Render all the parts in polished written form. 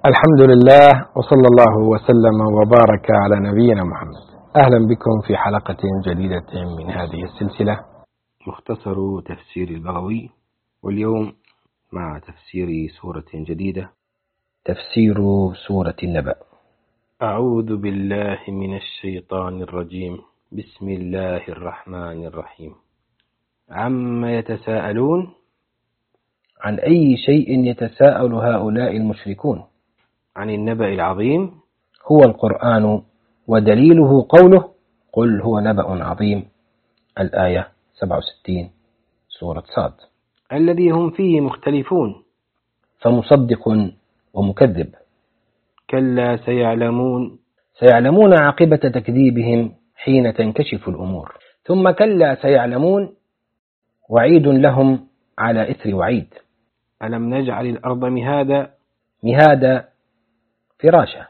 الحمد لله وصلى الله وسلم وبارك على نبينا محمد. أهلا بكم في حلقة جديدة من هذه السلسلة مختصر تفسير البغوي، واليوم مع تفسير سورة جديدة، تفسير سورة النبأ. أعوذ بالله من الشيطان الرجيم. بسم الله الرحمن الرحيم. عما يتساءلون؟ عن أي شيء يتساءل هؤلاء المشركون؟ عن النبأ العظيم هو القرآن، ودليله قوله قل هو نبأ عظيم، الآية 67 سورة صاد، الذي هم فيه مختلفون، فمصدق ومكذب. كلا سيعلمون عاقبة تكذيبهم حين تنكشف الأمور، ثم كلا سيعلمون وعيد لهم على إثر وعيد. ألم نجعل الأرض مهادا فراشا،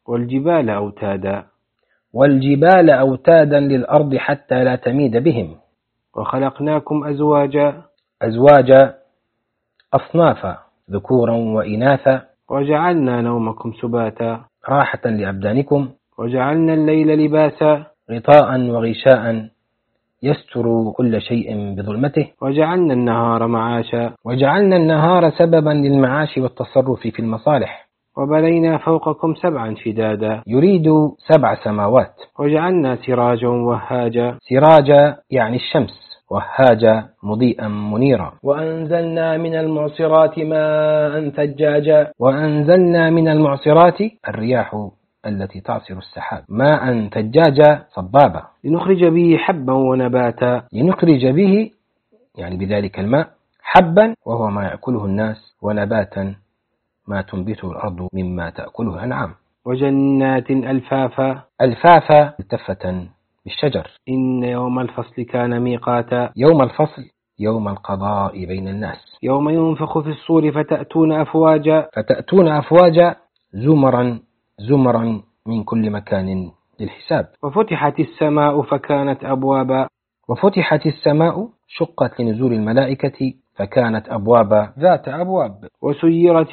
والجبال أوتادا للأرض حتى لا تميد بهم، وخلقناكم أزواجا أصنافا ذكورا وإناثا، وجعلنا نومكم سباتا راحة لأبدانكم، وجعلنا الليل لباسا غطاء وغشاء يستر كل شيء بظلمته، وجعلنا النهار معاشا، وجعلنا النهار سببا للمعاش والتصرف في المصالح، وبنينا فوقكم 7 شدادا يريد 7 سماوات، وجعلنا سراجا يعني الشمس، وهاجا مضيئا منيرا، وأنزلنا من المعصرات ماء ثجاجا، وأنزلنا من المعصرات الرياح التي تعصر السحاب ماء ثجاجا صبابا، لنخرج به حبا ونباتا، لنخرج به يعني بذلك الماء حبا وهو ما يأكله الناس، ونباتا ما تنبته الأرض مما تأكله الأنعام، وجنات ألفافا التفة بالشجر. إن يوم الفصل كان ميقاتا، يوم الفصل يوم القضاء بين الناس، يوم ينفخ في الصور فتأتون أفواجا زمرا من كل مكان للحساب. وفتحت السماء شقت لنزول الملائكة فكانت أبوابا ذات أبواب. وسيرت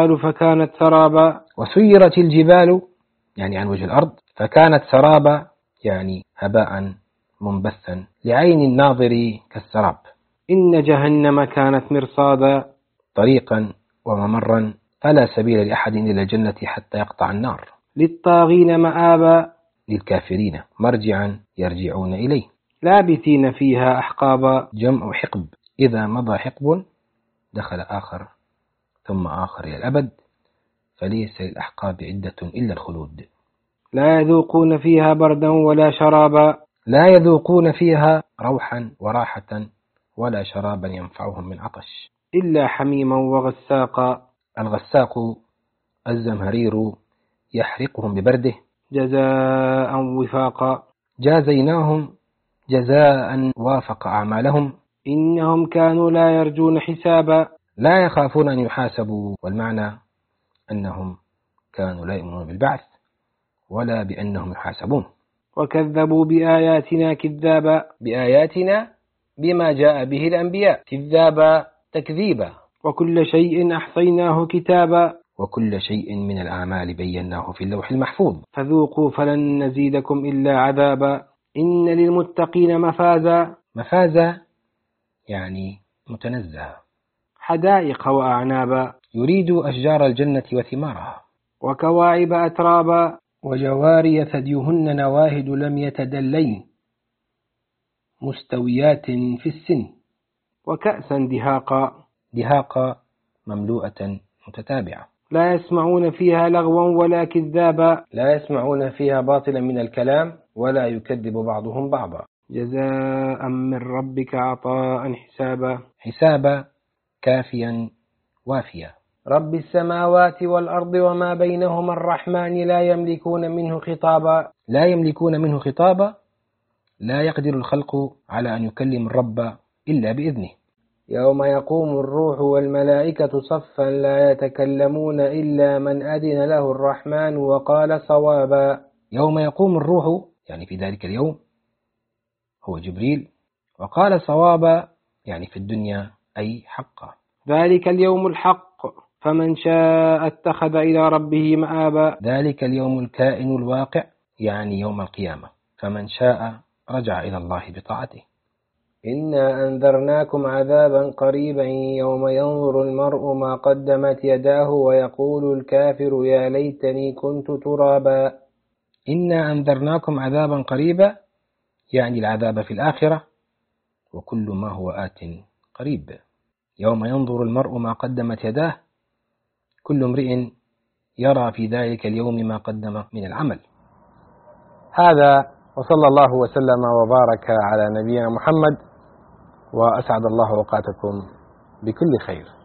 الجبال يعني عن وجه الأرض، فكانت سرابا يعني هباء منبثا لعين الناظر كالسراب. إن جهنم كانت مرصادا طريقا وممرا، فلا سبيل لأحد إلى الجنة حتى يقطع النار. للطاغين مآبا للكافرين مرجعا يرجعون إليه. لابثين فيها أحقابا جمع حقب، إذا مضى حقب دخل آخر ثم آخر إلى الأبد، فليس للأحقاب عدة إلا الخلود. لا يذوقون فيها بردا ولا شرابا، لا يذوقون فيها روحا وراحة ولا شرابا ينفعهم من عطش، إلا حميما وغساقا. الغساق الزمهرير يحرقهم ببرده. جزاء وفاقا، جازيناهم جزاء وافق أعمالهم. إنهم كانوا لا يرجون حسابا، لا يخافون أن يحاسبوا، والمعنى أنهم كانوا لا يؤمنون بالبعث ولا بأنهم يحاسبون. وكذبوا بآياتنا كذابا، بآياتنا بما جاء به الأنبياء، كذابا تكذيبا. وكل شيء أحصيناه كتابا، وكل شيء من الأعمال بيناه في اللوح المحفوظ. فذوقوا فلن نزيدكم إلا عذابا. إن للمتقين مفازا يعني متنزه. حدائق وأعنابا يريد أشجار الجنة وثمارها. وكواعب أترابا، وجواري ثديهن نواهد لم يتدلين مستويات في السن. وكأسا دهاقا مملوءة متتابعة. لا يسمعون فيها لغوا ولا كذابا، لا يسمعون فيها باطلا من الكلام ولا يكذب بعضهم بعضا. جزاء من ربك عطاء حسابا كافيا وافيا. رب السماوات والأرض وما بينهما الرحمن لا يملكون منه خطابا، لا يقدر الخلق على أن يكلم الرب إلا بإذنه. يوم يقوم الروح والملائكة صفا لا يتكلمون إلا من أذن له الرحمن وقال صوابا. يوم يقوم الروح يعني في ذلك اليوم هو جبريل، وقال صوابا يعني في الدنيا أي حقا. ذلك اليوم الحق فمن شاء اتخذ إلى ربه مآبا. ذلك اليوم الكائن الواقع يعني يوم القيامة، فمن شاء رجع إلى الله بطاعته. إنا أنذرناكم عذابا قريبا يوم ينظر المرء ما قدمت يداه ويقول الكافر يا ليتني كنت ترابا. إنا أنذرناكم عذابا قريبا يعني العذاب في الآخرة، وكل ما هو آت قريب. يوم ينظر المرء ما قدمت يداه، كل امرئ يرى في ذلك اليوم ما قدم من العمل. هذا، وصلى الله وسلم وبارك على نبينا محمد، وأسعد الله أوقاتكم بكل خير.